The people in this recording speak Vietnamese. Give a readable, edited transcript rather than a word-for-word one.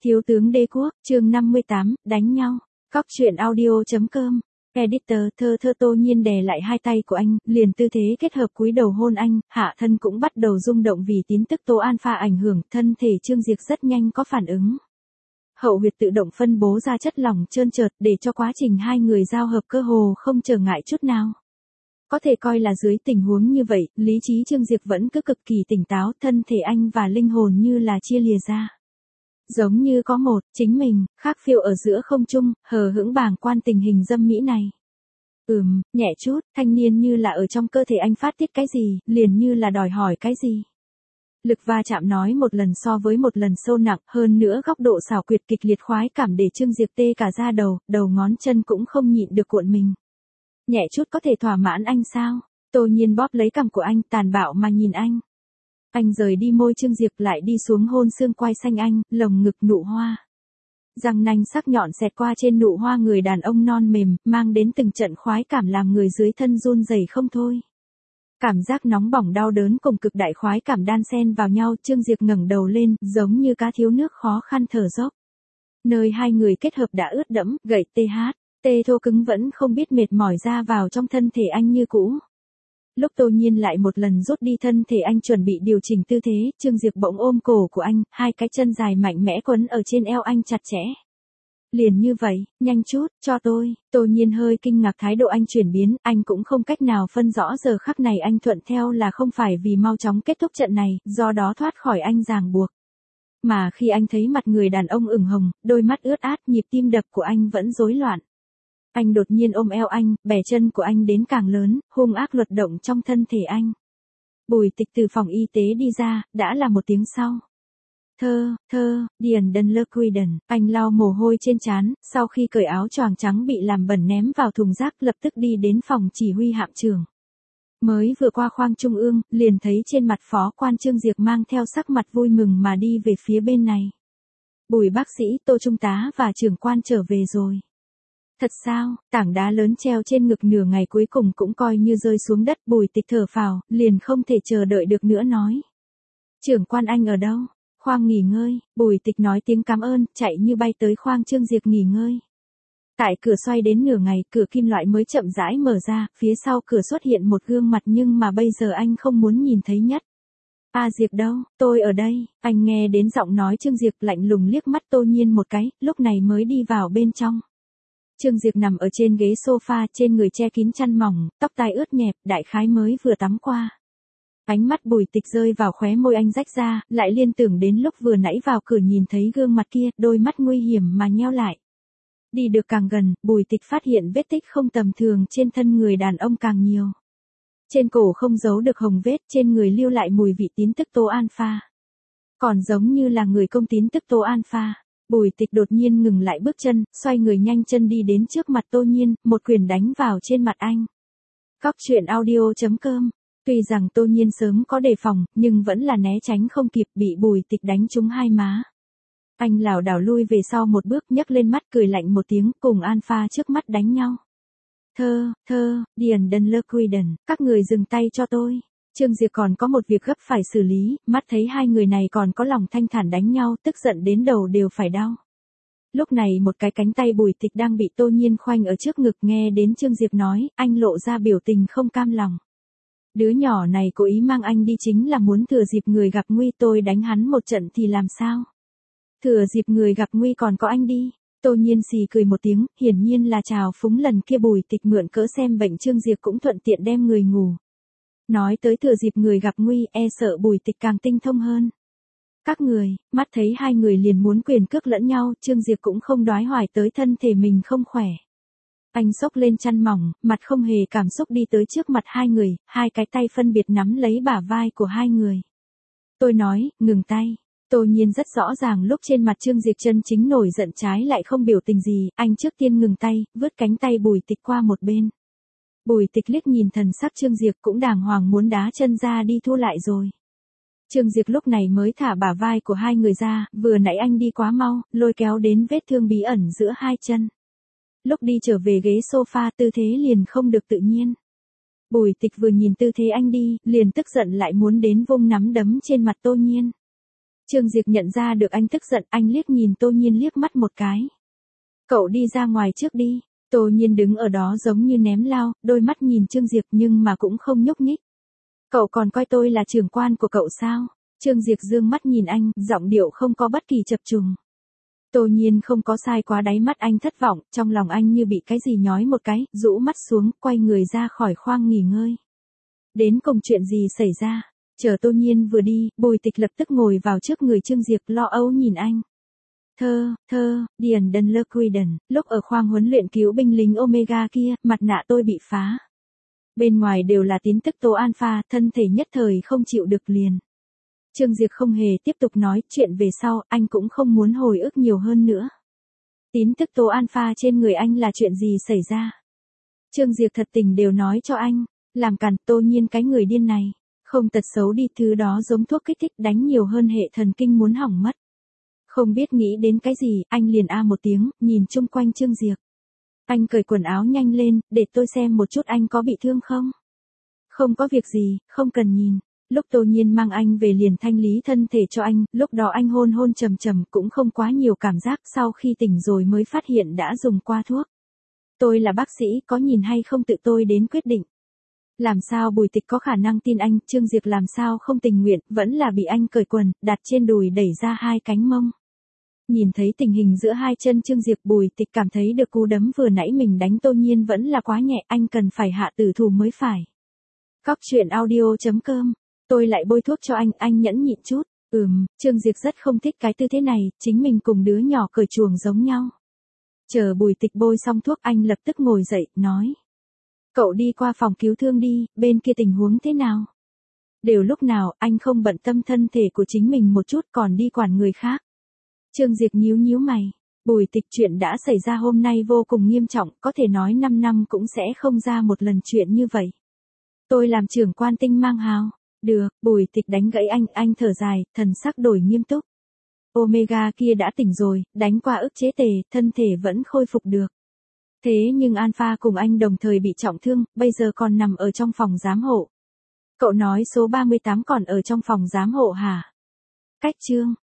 Thiếu tướng đế quốc, chương 58, đánh nhau. Cóc truyện audio.com. Editor, thơ Tô Nhiên đè lại hai tay của anh, liền tư thế kết hợp cúi đầu hôn anh, hạ thân cũng bắt đầu rung động vì tin tức Tô Alpha ảnh hưởng, thân thể Trương Diệp rất nhanh có phản ứng. Hậu huyệt tự động phân bố ra chất lỏng trơn trượt để cho quá trình hai người giao hợp cơ hồ không trở ngại chút nào. Có thể coi là dưới tình huống như vậy, lý trí Trương Diệp vẫn cứ cực kỳ tỉnh táo, thân thể anh và linh hồn như là chia lìa ra. Giống như có một, chính mình, khác phiêu ở giữa không trung, hờ hững bàng quan tình hình dâm mỹ này. Nhẹ chút, thanh niên như là ở trong cơ thể anh phát tiết cái gì, liền như là đòi hỏi cái gì. Lực va chạm nói một lần so với một lần sâu nặng, hơn nữa góc độ xảo quyệt kịch liệt khoái cảm để Trương Diệp tê cả da đầu, đầu ngón chân cũng không nhịn được cuộn mình. Nhẹ chút có thể thỏa mãn anh sao? Tô Nhiên bóp lấy cằm của anh, tàn bạo mà nhìn anh. Anh rời đi môi Trương Diệp lại đi xuống hôn xương quai xanh anh, lồng ngực nụ hoa. Răng nanh sắc nhọn xẹt qua trên nụ hoa người đàn ông non mềm, mang đến từng trận khoái cảm làm người dưới thân run rẩy không thôi. Cảm giác nóng bỏng đau đớn cùng cực đại khoái cảm đan xen vào nhau, Trương Diệp ngẩng đầu lên, giống như cá thiếu nước khó khăn thở dốc. Nơi hai người kết hợp đã ướt đẫm, gậy tê thô cứng vẫn không biết mệt mỏi ra vào trong thân thể anh như cũ. Lúc Tô Nhiên lại một lần rút đi thân thể anh chuẩn bị điều chỉnh tư thế, Trương Diệp bỗng ôm cổ của anh, hai cái chân dài mạnh mẽ quấn ở trên eo anh chặt chẽ. Liền như vậy, nhanh chút, cho tôi. Tô Nhiên hơi kinh ngạc thái độ anh chuyển biến, anh cũng không cách nào phân rõ giờ khắc này anh thuận theo là không phải vì mau chóng kết thúc trận này, do đó thoát khỏi anh ràng buộc. Mà khi anh thấy mặt người đàn ông ửng hồng, đôi mắt ướt át, nhịp tim đập của anh vẫn rối loạn. Anh đột nhiên ôm eo anh, bẻ chân của anh đến càng lớn, hung ác luật động trong thân thể anh. Bùi Tịch từ phòng y tế đi ra, đã là một tiếng sau. Điền Đân Lơ Quy Đần, anh lau mồ hôi trên trán, sau khi cởi áo choàng trắng bị làm bẩn ném vào thùng rác lập tức đi đến phòng chỉ huy hạm trưởng. Mới vừa qua khoang trung ương, liền thấy trên mặt phó quan Trương Diệp mang theo sắc mặt vui mừng mà đi về phía bên này. Bùi bác sĩ, Tô trung tá và trưởng quan trở về rồi. Thật sao, tảng đá lớn treo trên ngực nửa ngày cuối cùng cũng coi như rơi xuống đất, Bùi Tịch thở phào, liền không thể chờ đợi được nữa nói. Trưởng quan anh ở đâu? Khoang nghỉ ngơi, Bùi Tịch nói tiếng cảm ơn, chạy như bay tới khoang Trương Diệp nghỉ ngơi. Tại cửa xoay đến nửa ngày, cửa kim loại mới chậm rãi mở ra, phía sau cửa xuất hiện một gương mặt nhưng mà bây giờ anh không muốn nhìn thấy nhất. Diệp đâu, tôi ở đây, anh nghe đến giọng nói Trương Diệp lạnh lùng liếc mắt Tô Nhiên một cái, lúc này mới đi vào bên trong. Trương Diệp nằm ở trên ghế sofa, trên người che kín chăn mỏng, tóc tai ướt nhẹp, đại khái mới vừa tắm qua. Ánh mắt Bùi Tịch rơi vào khóe môi anh rách ra, lại liên tưởng đến lúc vừa nãy vào cửa nhìn thấy gương mặt kia, đôi mắt nguy hiểm mà nheo lại. Đi được càng gần, Bùi Tịch phát hiện vết tích không tầm thường trên thân người đàn ông càng nhiều. Trên cổ không giấu được hồng vết, trên người lưu lại mùi vị tín tức Tô Alpha. Còn giống như là người công tín tức Tô Alpha. Bùi Tịch đột nhiên ngừng lại bước chân, xoay người nhanh chân đi đến trước mặt Tô Nhiên, một quyền đánh vào trên mặt anh. Cóc truyện audio.com. Tuy rằng Tô Nhiên sớm có đề phòng, nhưng vẫn là né tránh không kịp, bị Bùi Tịch đánh trúng hai má. Anh lảo đảo lui về sau một bước, nhấc lên mắt cười lạnh một tiếng, cùng Alpha trước mắt đánh nhau. Điền Đân Lơ Quy Đần, các người dừng tay cho tôi. Trương Diệp còn có một việc gấp phải xử lý, mắt thấy hai người này còn có lòng thanh thản đánh nhau, tức giận đến đầu đều phải đau. Lúc này một cái cánh tay Bùi Tịch đang bị Tô Nhiên khoanh ở trước ngực, nghe đến Trương Diệp nói, anh lộ ra biểu tình không cam lòng. Đứa nhỏ này cố ý mang anh đi chính là muốn thừa dịp người gặp nguy, tôi đánh hắn một trận thì làm sao? Thừa dịp người gặp nguy còn có anh đi. Tô Nhiên xì cười một tiếng, hiển nhiên là chào phúng lần kia Bùi Tịch mượn cỡ xem bệnh Trương Diệp cũng thuận tiện đem người ngủ. Nói tới thừa dịp người gặp nguy, e sợ Bùi Tịch càng tinh thông hơn. Các người, mắt thấy hai người liền muốn quyền cước lẫn nhau, Trương Diệp cũng không đoái hoài tới thân thể mình không khỏe. Anh xốc lên chăn mỏng, mặt không hề cảm xúc đi tới trước mặt hai người, hai cái tay phân biệt nắm lấy bả vai của hai người. Tôi nói, ngừng tay. Tô Nhiên rất rõ ràng lúc trên mặt Trương Diệp chân chính nổi giận trái lại không biểu tình gì, anh trước tiên ngừng tay, vứt cánh tay Bùi Tịch qua một bên. Bùi Tịch liếc nhìn thần sắc Trương Diệp cũng đàng hoàng muốn đá chân ra đi thu lại rồi. Trương Diệp lúc này mới thả bả vai của hai người ra, vừa nãy anh đi quá mau, lôi kéo đến vết thương bí ẩn giữa hai chân. Lúc đi trở về ghế sofa tư thế liền không được tự nhiên. Bùi Tịch vừa nhìn tư thế anh đi, liền tức giận lại muốn đến vung nắm đấm trên mặt Tô Nhiên. Trương Diệp nhận ra được anh tức giận, anh liếc nhìn Tô Nhiên liếc mắt một cái. Cậu đi ra ngoài trước đi. Tô Nhiên đứng ở đó giống như ném lao, đôi mắt nhìn Trương Diệp nhưng mà cũng không nhúc nhích. Cậu còn coi tôi là trưởng quan của cậu sao? Trương Diệp dương mắt nhìn anh, giọng điệu không có bất kỳ chập trùng. Tô Nhiên không có sai quá, đáy mắt anh thất vọng, trong lòng anh như bị cái gì nhói một cái, rũ mắt xuống, quay người ra khỏi khoang nghỉ ngơi. Đến cùng chuyện gì xảy ra? Chờ Tô Nhiên vừa đi, Bùi Tịch lập tức ngồi vào trước người Trương Diệp, lo âu nhìn anh. Điền Đân Lơ Quiden, lúc ở khoang huấn luyện cứu binh lính Omega kia, mặt nạ tôi bị phá. Bên ngoài đều là tin tức tố alpha, thân thể nhất thời không chịu được liền. Trương Diệp không hề tiếp tục nói, chuyện về sau, anh cũng không muốn hồi ức nhiều hơn nữa. Tín tức tố alpha trên người anh là chuyện gì xảy ra? Trương Diệp thật tình đều nói cho anh, làm cản. Tô Nhiên cái người điên này, không tật xấu đi, thứ đó giống thuốc kích thích đánh nhiều hơn hệ thần kinh muốn hỏng mất. Không biết nghĩ đến cái gì, anh liền a một tiếng, nhìn chung quanh Trương Diệp. Anh cởi quần áo nhanh lên, để tôi xem một chút anh có bị thương không? Không có việc gì, không cần nhìn. Lúc Tô Nhiên mang anh về liền thanh lý thân thể cho anh, lúc đó anh hôn hôn trầm trầm cũng không quá nhiều cảm giác, sau khi tỉnh rồi mới phát hiện đã dùng qua thuốc. Tôi là bác sĩ, có nhìn hay không tự tôi đến quyết định. Làm sao Bùi Tịch có khả năng tin anh, Trương Diệp làm sao không tình nguyện, vẫn là bị anh cởi quần, đặt trên đùi đẩy ra hai cánh mông. Nhìn thấy tình hình giữa hai chân Trương Diệp, Bùi Tịch cảm thấy được cú đấm vừa nãy mình đánh Tô Nhiên vẫn là quá nhẹ, anh cần phải hạ tử thủ mới phải. Cóc truyện audio.com, tôi lại bôi thuốc cho anh nhẫn nhịn chút. Trương Diệp rất không thích cái tư thế này, chính mình cùng đứa nhỏ cởi chuồng giống nhau. Chờ Bùi Tịch bôi xong thuốc, anh lập tức ngồi dậy, nói. Cậu đi qua phòng cứu thương đi, bên kia tình huống thế nào? Đều lúc nào, anh không bận tâm thân thể của chính mình một chút còn đi quản người khác. Trương Diệp nhíu mày. Bùi Tịch, chuyện đã xảy ra hôm nay vô cùng nghiêm trọng, có thể nói 5 năm cũng sẽ không ra một lần chuyện như vậy. Tôi làm trưởng quan tinh mang hào. Được, Bùi Tịch đánh gãy anh thở dài, thần sắc đổi nghiêm túc. Omega kia đã tỉnh rồi, đánh qua ức chế tề, thân thể vẫn khôi phục được. Thế nhưng Alpha cùng anh đồng thời bị trọng thương, bây giờ còn nằm ở trong phòng giám hộ. Cậu nói số 38 còn ở trong phòng giám hộ hả? Cách chương